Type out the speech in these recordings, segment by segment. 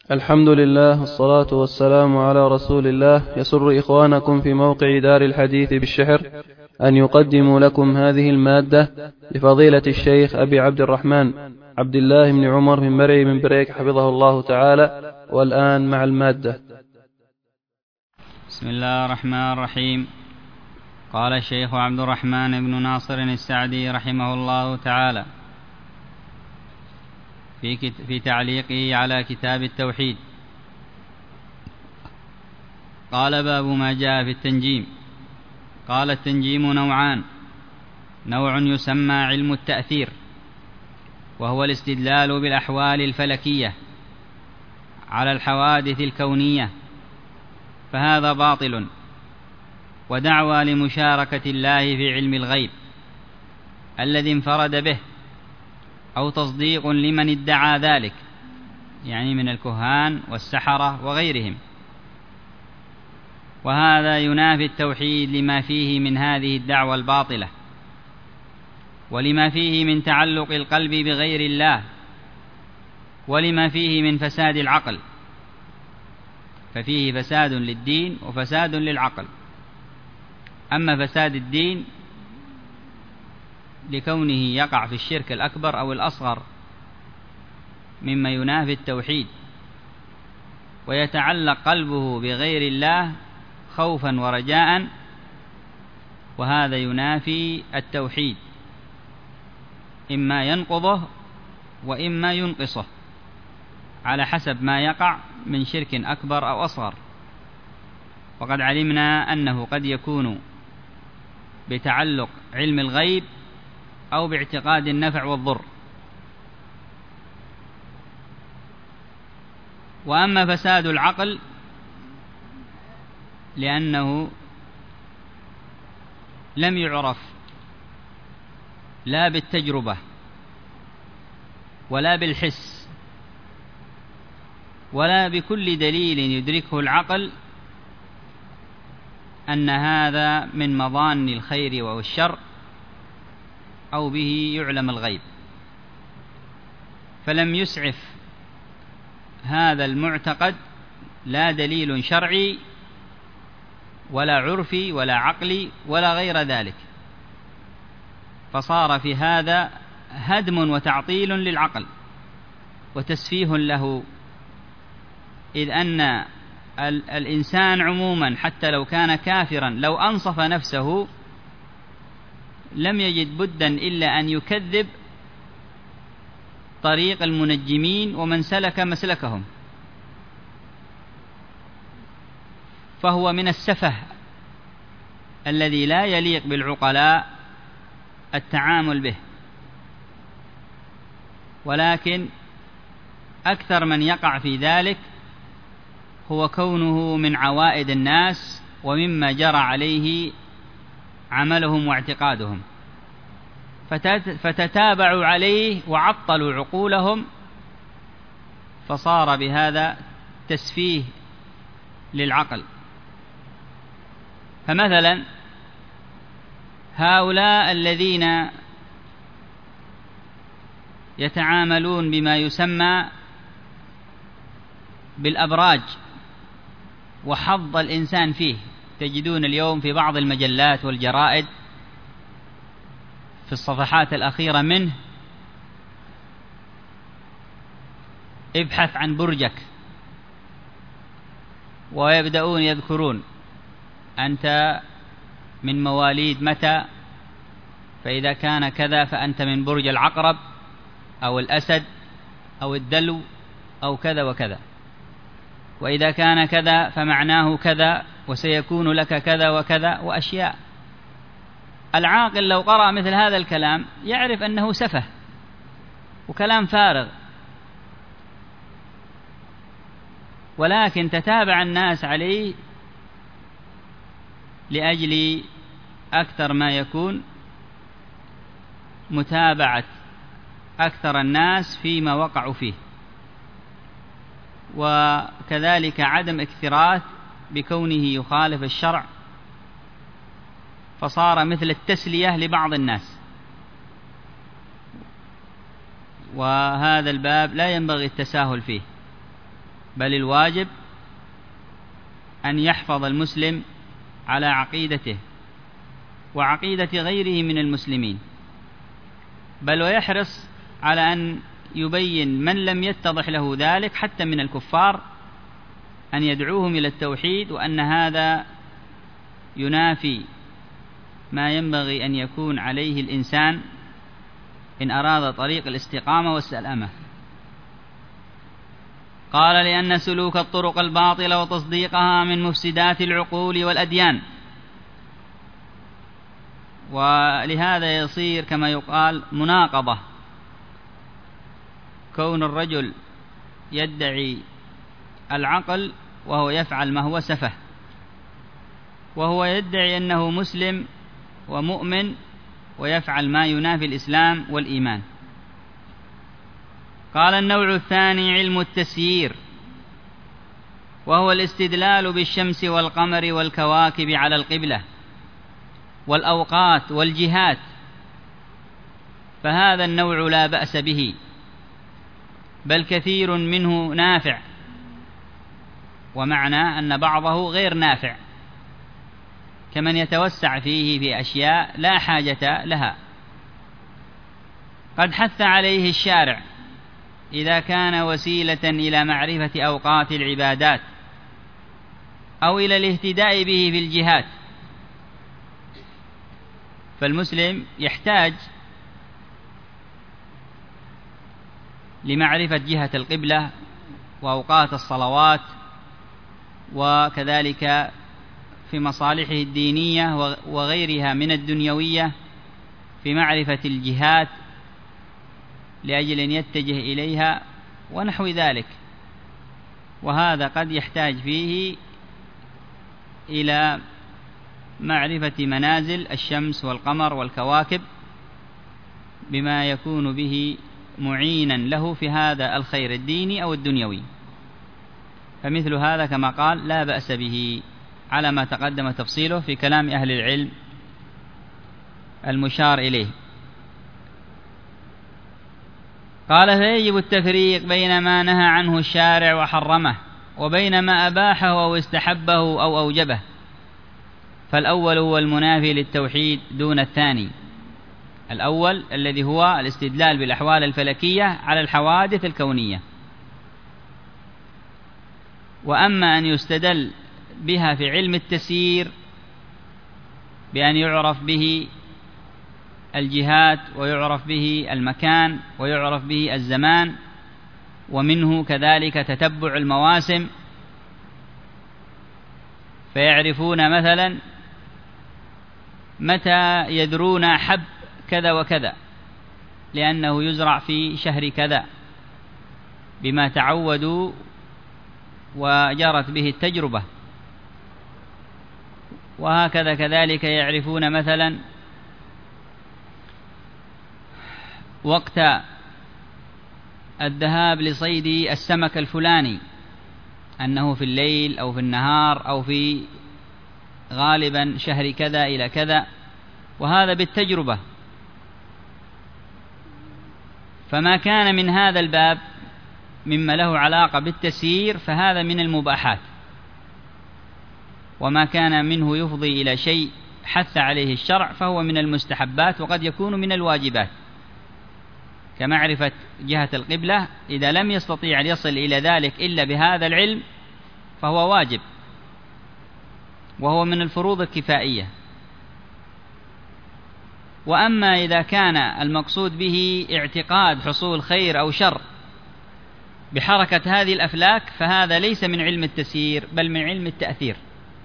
الحمد لله والصلاة والسلام على رسول الله. يسر إخوانكم في موقع دار الحديث بالشحر أن يقدموا لكم هذه المادة لفضيلة الشيخ أبي عبد الرحمن عبد الله بن عمر بن مرعي بن بريك حفظه الله تعالى. والآن مع المادة. بسم الله الرحمن الرحيم. قال الشيخ عبد الرحمن بن ناصر السعدي رحمه الله تعالى في تعليقه على كتاب التوحيد، قال: باب ما جاء في التنجيم. قال: التنجيم نوعان: نوع يسمى علم التأثير، وهو الاستدلال بالأحوال الفلكية على الحوادث الكونية، فهذا باطل ودعوى لمشاركة الله في علم الغيب الذي انفرد به، أو تصديق لمن ادعى ذلك، يعني من الكهان والسحرة وغيرهم، وهذا ينافي التوحيد لما فيه من هذه الدعوة الباطلة، ولما فيه من تعلق القلب بغير الله، ولما فيه من فساد العقل، ففيه فساد للدين وفساد للعقل. أما فساد الدين لكونه يقع في الشرك الأكبر أو الأصغر مما ينافي التوحيد، ويتعلق قلبه بغير الله خوفا ورجاء، وهذا ينافي التوحيد، إما ينقضه وإما ينقصه على حسب ما يقع من شرك أكبر أو أصغر. وقد علمنا أنه قد يكون بتعلق علم الغيب أو باعتقاد النفع والضر. وأما فساد العقل لأنه لم يعرف لا بالتجربة ولا بالحس ولا بكل دليل يدركه العقل أن هذا من مظان الخير والشر أو به يعلم الغيب، فلم يسعف هذا المعتقد لا دليل شرعي ولا عرفي ولا عقلي ولا غير ذلك، فصار في هذا هدم وتعطيل للعقل وتسفيه له، إذ أن الإنسان عموما حتى لو كان كافرا لو أنصف نفسه لم يجد بدا إلا أن يكذب طريق المنجمين ومن سلك مسلكهم، فهو من السفه الذي لا يليق بالعقلاء التعامل به. ولكن أكثر من يقع في ذلك هو كونه من عوائد الناس ومما جرى عليه عملهم واعتقادهم، فتتابعوا عليه وعطلوا عقولهم، فصار بهذا تسفيه للعقل. فمثلا هؤلاء الذين يتعاملون بما يسمى بالأبراج وحظ الإنسان فيه، تجدون اليوم في بعض المجلات والجرائد في الصفحات الأخيرة منه: ابحث عن برجك، ويبدأون يذكرون أنت من مواليد متى، فإذا كان كذا فأنت من برج العقرب أو الأسد أو الدلو أو كذا وكذا، وإذا كان كذا فمعناه كذا، وسيكون لك كذا وكذا، وأشياء العاقل لو قرأ مثل هذا الكلام يعرف أنه سفه وكلام فارغ، ولكن تتابع الناس عليه لأجل أكثر ما يكون متابعة أكثر الناس فيما وقعوا فيه، وكذلك عدم اكتراث بكونه يخالف الشرع، فصار مثل التسلية لبعض الناس. وهذا الباب لا ينبغي التساهل فيه، بل الواجب أن يحفظ المسلم على عقيدته وعقيدة غيره من المسلمين، بل ويحرص على أن يبين من لم يتضح له ذلك حتى من الكفار، أن يدعوهم إلى التوحيد، وأن هذا ينافي ما ينبغي أن يكون عليه الإنسان إن أراد طريق الاستقامة والسلامة. قال: لأن سلوك الطرق الباطلة وتصديقها من مفسدات العقول والأديان، ولهذا يصير كما يقال مناقضة، كون الرجل يدعي العقل وهو يفعل ما هو سفه، وهو يدعي أنه مسلم ومؤمن ويفعل ما ينافي الإسلام والإيمان. قال: النوع الثاني علم التسيير، وهو الاستدلال بالشمس والقمر والكواكب على القبلة والأوقات والجهات، فهذا النوع لا بأس به، بل كثير منه نافع، ومعنى أن بعضه غير نافع، كمن يتوسع فيه في أشياء لا حاجة لها. قد حث عليه الشارع إذا كان وسيلة إلى معرفة أوقات العبادات أو إلى الاهتداء به في الجهات، فالمسلم يحتاج لمعرفة جهة القبلة وأوقات الصلوات، وكذلك في مصالحه الدينية وغيرها من الدنيوية في معرفة الجهات لأجل أن يتجه إليها ونحو ذلك. وهذا قد يحتاج فيه إلى معرفة منازل الشمس والقمر والكواكب بما يكون به معينا له في هذا الخير الديني أو الدنيوي، فمثل هذا كما قال لا بأس به، على ما تقدم تفصيله في كلام أهل العلم المشار إليه. قال: فيجب التفريق بين ما نهى عنه الشارع وحرمه وبين ما أباحه أو استحبه أو أوجبه، فالأول هو المنافي للتوحيد دون الثاني. الأول الذي هو الاستدلال بالأحوال الفلكية على الحوادث الكونية، وأما أن يستدل بها في علم التسيير بأن يعرف به الجهات ويعرف به المكان ويعرف به الزمان، ومنه كذلك تتبع المواسم، فيعرفون مثلا متى يدرون حب كذا وكذا لأنه يزرع في شهر كذا بما تعودوا وجرت به التجربة، وهكذا كذلك يعرفون مثلا وقت الذهاب لصيد السمك الفلاني أنه في الليل أو في النهار أو في غالبا شهر كذا إلى كذا، وهذا بالتجربة. فما كان من هذا الباب مما له علاقة بالتسيير فهذا من المباحات، وما كان منه يفضي إلى شيء حث عليه الشرع فهو من المستحبات، وقد يكون من الواجبات، كمعرفة جهة القبلة إذا لم يستطيع أن يصل إلى ذلك إلا بهذا العلم فهو واجب، وهو من الفروض الكفائية. وأما إذا كان المقصود به اعتقاد حصول خير أو شر بحركة هذه الأفلاك فهذا ليس من علم التسيير بل من علم التأثير.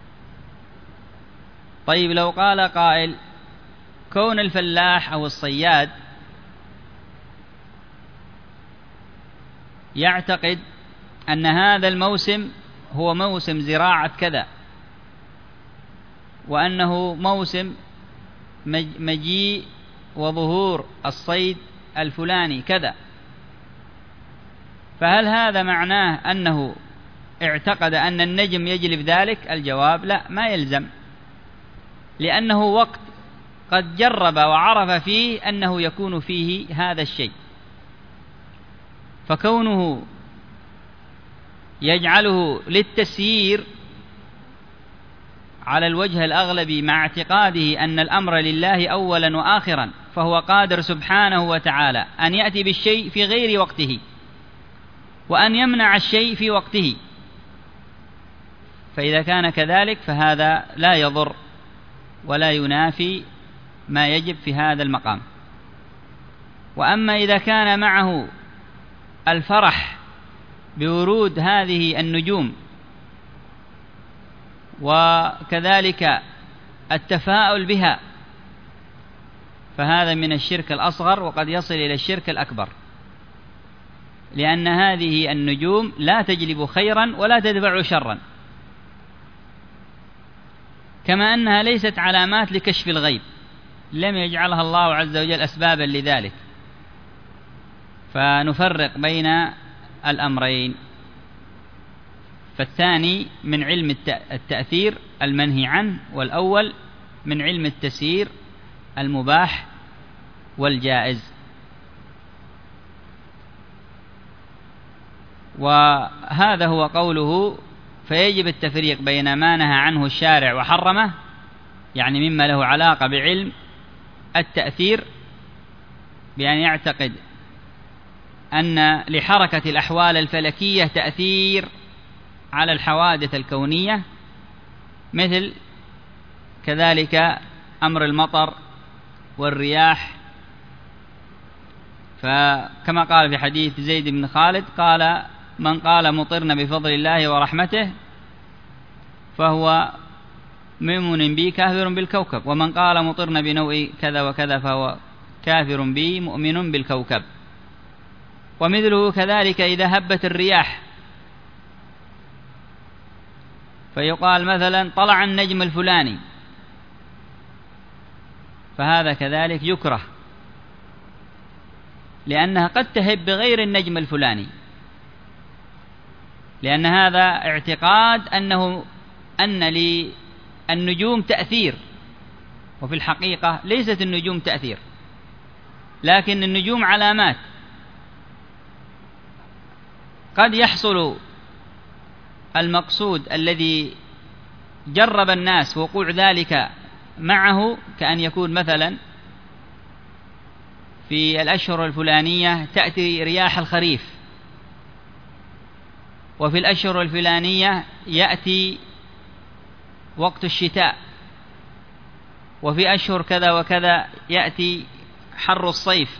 طيب لو قال قائل: كون الفلاح أو الصياد يعتقد أن هذا الموسم هو موسم زراعة كذا، وأنه موسم مجيء وظهور الصيد الفلاني كذا، فهل هذا معناه أنه اعتقد أن النجم يجلب ذلك؟ الجواب: لا، ما يلزم، لأنه وقت قد جرب وعرف فيه أنه يكون فيه هذا الشيء، فكونه يجعله للتسيير على الوجه الأغلبي مع اعتقاده أن الأمر لله أولا وآخرا، فهو قادر سبحانه وتعالى أن يأتي بالشيء في غير وقته وأن يمنع الشيء في وقته. فإذا كان كذلك فهذا لا يضر ولا ينافي ما يجب في هذا المقام. وأما إذا كان معه الفرح بورود هذه النجوم وكذلك التفاؤل بها فهذا من الشرك الأصغر، وقد يصل إلى الشرك الأكبر، لأن هذه النجوم لا تجلب خيرا ولا تدفع شرا، كما أنها ليست علامات لكشف الغيب، لم يجعلها الله عز وجل أسبابا لذلك. فنفرق بين الأمرين. فالثاني من علم التأثير المنهي عنه، والأول من علم التسيير المباح والجائز. وهذا هو قوله: فيجب التفريق بين ما نهى عنه الشارع وحرمه، يعني مما له علاقة بعلم التأثير، بأن يعتقد أن لحركة الأحوال الفلكية تأثير على الحوادث الكونية، مثل كذلك أمر المطر والرياح. فكما قال في حديث زيد بن خالد قال: من قال مطرنا بفضل الله ورحمته فهو مؤمن بي كافر بالكوكب، ومن قال مطرنا بنوء كذا وكذا فهو كافر بي مؤمن بالكوكب. ومثله كذلك إذا هبت الرياح فيقال مثلا طلع النجم الفلاني، فهذا كذلك يكره، لأنها قد تهب بغير النجم الفلاني، لأن هذا اعتقاد أن للنجوم تأثير، وفي الحقيقة ليست النجوم تأثير، لكن النجوم علامات. قد يحصل المقصود الذي جرب الناس وقوع ذلك معه، كأن يكون مثلا في الأشهر الفلانية تأتي رياح الخريف، وفي الأشهر الفلانية يأتي وقت الشتاء، وفي أشهر كذا وكذا يأتي حر الصيف.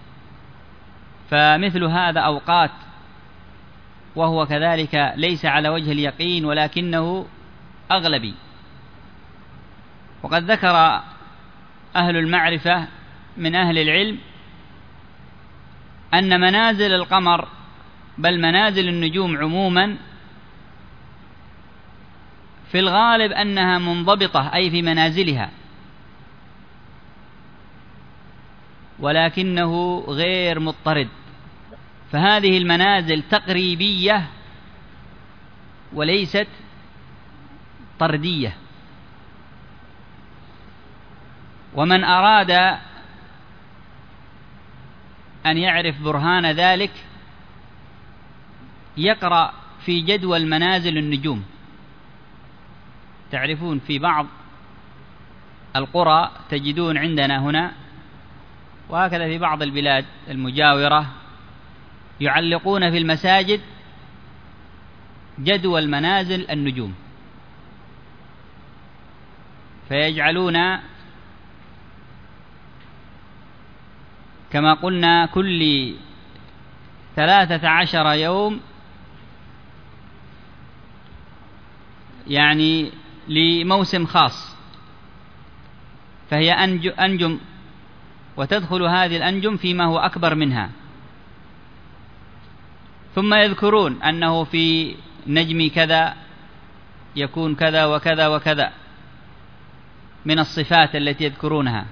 فمثل هذا أوقات، وهو كذلك ليس على وجه اليقين ولكنه أغلبي. وقد ذكر أهل المعرفة من أهل العلم أن منازل القمر، بل منازل النجوم عموما، في الغالب أنها منضبطة، أي في منازلها، ولكنه غير مضطرد. فهذه المنازل تقريبية وليست طردية. ومن أراد أن يعرف برهان ذلك يقرأ في جدول منازل النجوم. تعرفون في بعض القرى تجدون عندنا هنا وهكذا في بعض البلاد المجاورة يعلقون في المساجد جدول منازل النجوم، فيجعلون كما قلنا كل 13 يوم يعني لموسم خاص، فهي أنجم، وتدخل هذه الأنجم فيما هو أكبر منها. ثم يذكرون أنه في نجم كذا يكون كذا وكذا وكذا من الصفات التي يذكرونها،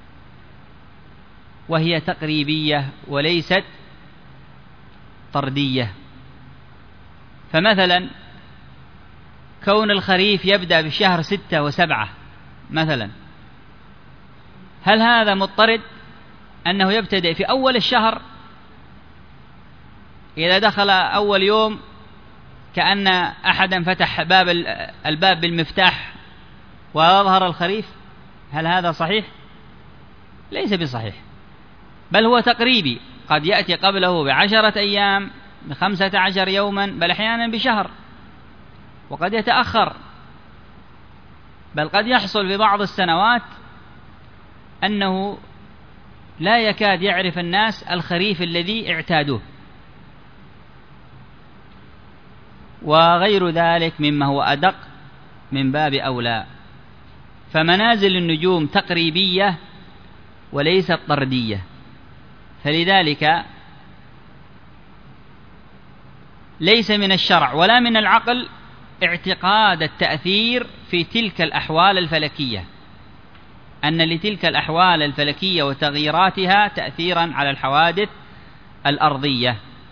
وهي تقريبية وليست طردية. فمثلا كون الخريف يبدأ بشهر 6 و7 مثلا، هل هذا مضطرد أنه يبتدئ في أول الشهر؟ إذا دخل أول يوم كأن أحدا فتح الباب بالمفتاح ويظهر الخريف، هل هذا صحيح؟ ليس بصحيح، بل هو تقريبي، قد يأتي قبله ب10 أيام، ب15 يوما، بل أحيانا بشهر، وقد يتأخر، بل قد يحصل في بعض السنوات أنه لا يكاد يعرف الناس الخريف الذي اعتادوه، وغير ذلك مما هو أدق من باب أولى. فمنازل النجوم تقريبية وليست طردية، فلذلك ليس من الشرع ولا من العقل اعتقاد التأثير في تلك الأحوال الفلكية، أن لتلك الأحوال الفلكية وتغييراتها تأثيرا على الحوادث الأرضية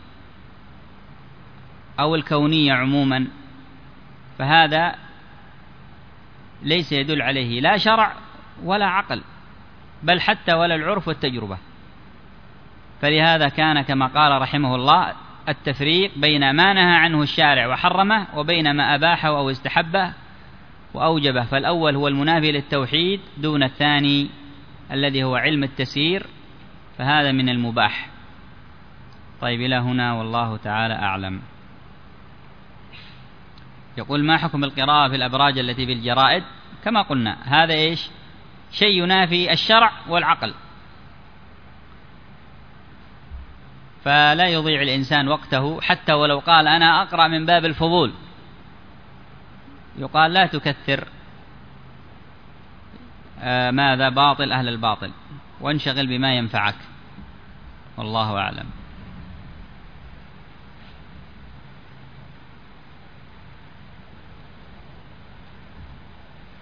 أو الكونية عموما، فهذا ليس يدل عليه لا شرع ولا عقل، بل حتى ولا العرف والتجربة. فلهذا كان كما قال رحمه الله التفريق بين ما نهى عنه الشارع وحرمه وبين ما أباحه أو استحبه وأوجبه، فالأول هو المنافي للتوحيد دون الثاني الذي هو علم التسيير، فهذا من المباح. طيب إلى هنا والله تعالى أعلم. يقول: ما حكم القراءة في الأبراج التي بالجرائد؟ كما قلنا هذا إيش؟ شيء ينافي الشرع والعقل، فلا يضيع الإنسان وقته حتى ولو قال أنا أقرأ من باب الفضول، يقال لا تكثر ماذا باطل أهل الباطل، وانشغل بما ينفعك، والله أعلم.